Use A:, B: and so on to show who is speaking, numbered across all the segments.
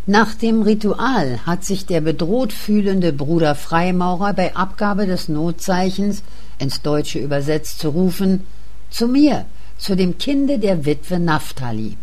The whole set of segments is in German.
A: Nach dem Ritual hat sich der bedroht fühlende Bruder Freimaurer bei Abgabe des Notzeichens, ins Deutsche übersetzt, zu rufen: »Zu mir, zu dem Kinde der Witwe Naphtali.«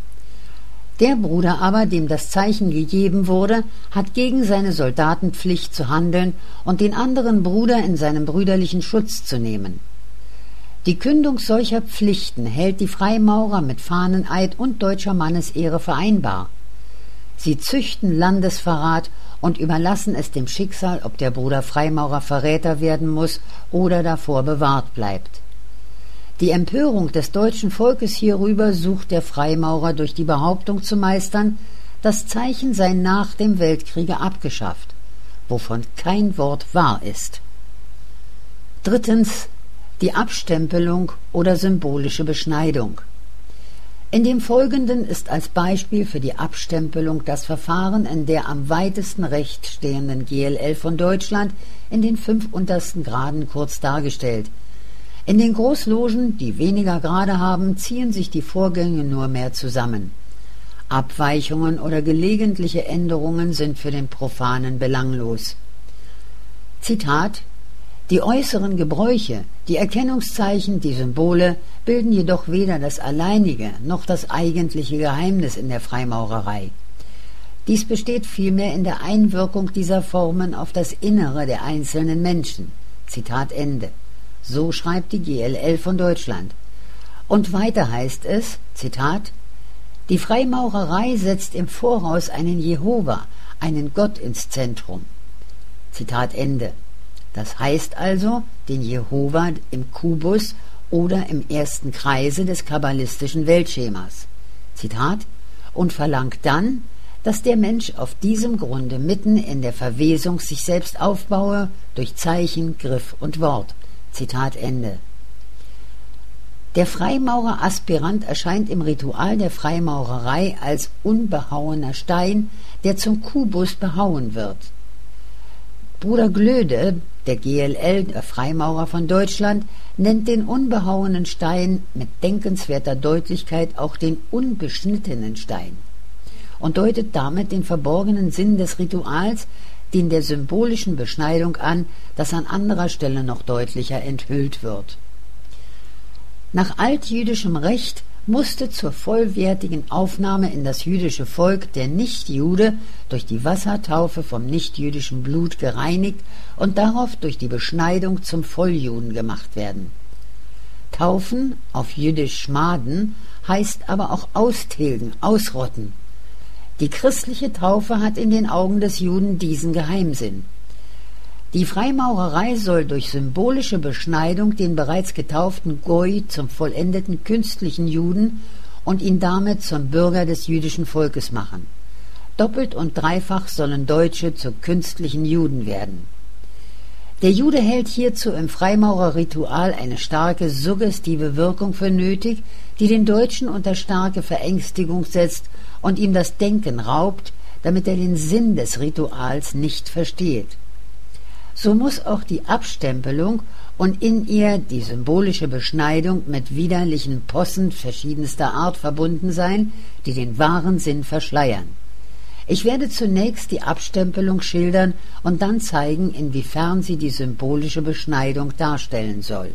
A: Der Bruder aber, dem das Zeichen gegeben wurde, hat gegen seine Soldatenpflicht zu handeln und den anderen Bruder in seinen brüderlichen Schutz zu nehmen. Die Kündung solcher Pflichten hält die Freimaurer mit Fahneneid und deutscher Mannesehre vereinbar. Sie züchten Landesverrat und überlassen es dem Schicksal, ob der Bruder Freimaurer Verräter werden muss oder davor bewahrt bleibt. Die Empörung des deutschen Volkes hierüber sucht der Freimaurer durch die Behauptung zu meistern, das Zeichen sei nach dem Weltkriege abgeschafft, wovon kein Wort wahr ist. Drittens: die Abstempelung oder symbolische Beschneidung. In dem Folgenden ist als Beispiel für die Abstempelung das Verfahren in der am weitesten rechts stehenden GLL von Deutschland in den 5 untersten Graden kurz dargestellt. In den Großlogen, die weniger Grade haben, ziehen sich die Vorgänge nur mehr zusammen. Abweichungen oder gelegentliche Änderungen sind für den Profanen belanglos. Zitat: Die äußeren Gebräuche, die Erkennungszeichen, die Symbole bilden jedoch weder das alleinige noch das eigentliche Geheimnis in der Freimaurerei. Dies besteht vielmehr in der Einwirkung dieser Formen auf das Innere der einzelnen Menschen. Zitat Ende. So schreibt die GLL von Deutschland. Und weiter heißt es, Zitat: Die Freimaurerei setzt im Voraus einen Jehova, einen Gott ins Zentrum. Zitat Ende. Das heißt also den Jehova im Kubus oder im ersten Kreise des kabbalistischen Weltschemas. Zitat: Und verlangt dann, dass der Mensch auf diesem Grunde mitten in der Verwesung sich selbst aufbaue durch Zeichen, Griff und Wort. Zitat Ende. Der Freimaurer-Aspirant erscheint im Ritual der Freimaurerei als unbehauener Stein, der zum Kubus behauen wird. Bruder Glöde, der GLL, der Freimaurer von Deutschland, nennt den unbehauenen Stein mit denkenswerter Deutlichkeit auch den unbeschnittenen Stein und deutet damit den verborgenen Sinn des Rituals, den der symbolischen Beschneidung an, das an anderer Stelle noch deutlicher enthüllt wird. Nach altjüdischem Recht musste zur vollwertigen Aufnahme in das jüdische Volk der Nichtjude durch die Wassertaufe vom nichtjüdischen Blut gereinigt und darauf durch die Beschneidung zum Volljuden gemacht werden. Taufen, auf Jüdisch schmaden, heißt aber auch austilgen, ausrotten. Die christliche Taufe hat in den Augen des Juden diesen Geheimsinn. Die Freimaurerei soll durch symbolische Beschneidung den bereits getauften Goi zum vollendeten künstlichen Juden und ihn damit zum Bürger des jüdischen Volkes machen. Doppelt und dreifach sollen Deutsche zu künstlichen Juden werden. Der Jude hält hierzu im Freimaurerritual eine starke suggestive Wirkung für nötig, die den Deutschen unter starke Verängstigung setzt und ihm das Denken raubt, damit er den Sinn des Rituals nicht versteht. So muss auch die Abstempelung und in ihr die symbolische Beschneidung mit widerlichen Possen verschiedenster Art verbunden sein, die den wahren Sinn verschleiern. Ich werde zunächst die Abstempelung schildern und dann zeigen, inwiefern sie die symbolische Beschneidung darstellen soll.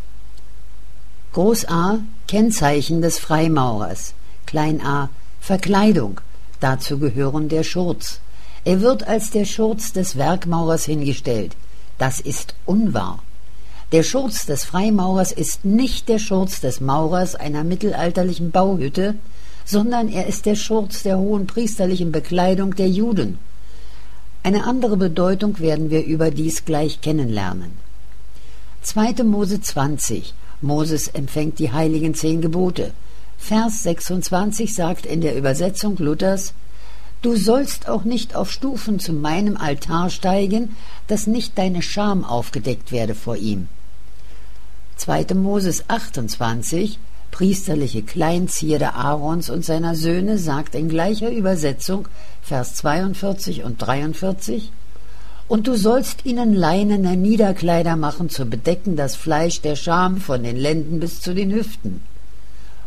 A: Groß A, Kennzeichen des Freimaurers. Klein a, Verkleidung. Dazu gehören der Schurz. Er wird als der Schurz des Werkmaurers hingestellt. Das ist unwahr. Der Schurz des Freimaurers ist nicht der Schurz des Maurers einer mittelalterlichen Bauhütte, sondern er ist der Schurz der hohen priesterlichen Bekleidung der Juden. Eine andere Bedeutung werden wir überdies gleich kennenlernen. 2. Mose 20. Moses empfängt die heiligen 10 Gebote. Vers 26 sagt in der Übersetzung Luthers: Du sollst auch nicht auf Stufen zu meinem Altar steigen, dass nicht deine Scham aufgedeckt werde vor ihm. 2. Moses 28, priesterliche Kleinzierde Aarons und seiner Söhne, sagt in gleicher Übersetzung, Vers 42 und 43, Und du sollst ihnen leinene Niederkleider machen, zu bedecken das Fleisch der Scham von den Lenden bis zu den Hüften.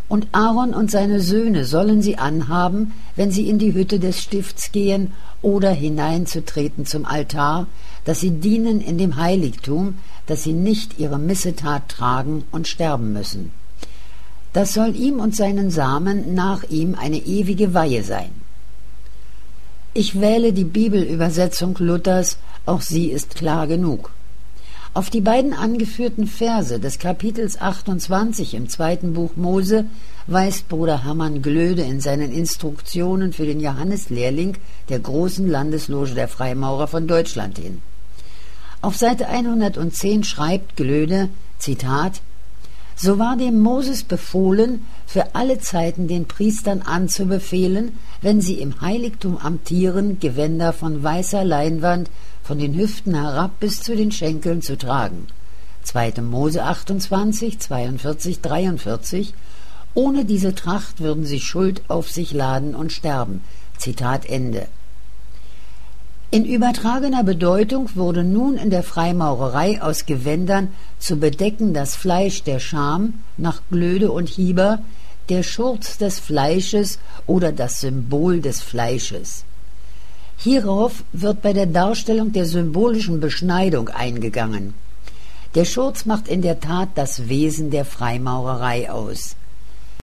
A: Und Aaron und seine Söhne sollen sie anhaben, wenn sie in die Hütte des Stifts gehen oder hineinzutreten zum Altar, dass sie dienen in dem Heiligtum, dass sie nicht ihre Missetat tragen und sterben müssen. Das soll ihm und seinen Samen nach ihm eine ewige Weihe sein. Ich wähle die Bibelübersetzung Luthers, auch sie ist klar genug. Auf die beiden angeführten Verse des Kapitels 28 im 2. Buch Mose weist Bruder Hermann Glöde in seinen Instruktionen für den Johanneslehrling der großen Landesloge der Freimaurer von Deutschland hin. Auf Seite 110 schreibt Glöde, Zitat: So war dem Moses befohlen, für alle Zeiten den Priestern anzubefehlen, wenn sie im Heiligtum amtieren, Gewänder von weißer Leinwand von den Hüften herab bis zu den Schenkeln zu tragen. 2. Mose 28, 42, 43. Ohne diese Tracht würden sie Schuld auf sich laden und sterben. Zitat Ende. In übertragener Bedeutung wurde nun in der Freimaurerei aus Gewändern zu bedecken das Fleisch der Scham, nach Glöde und Hieber, der Schurz des Fleisches oder das Symbol des Fleisches. Hierauf wird bei der Darstellung der symbolischen Beschneidung eingegangen. Der Schurz macht in der Tat das Wesen der Freimaurerei aus.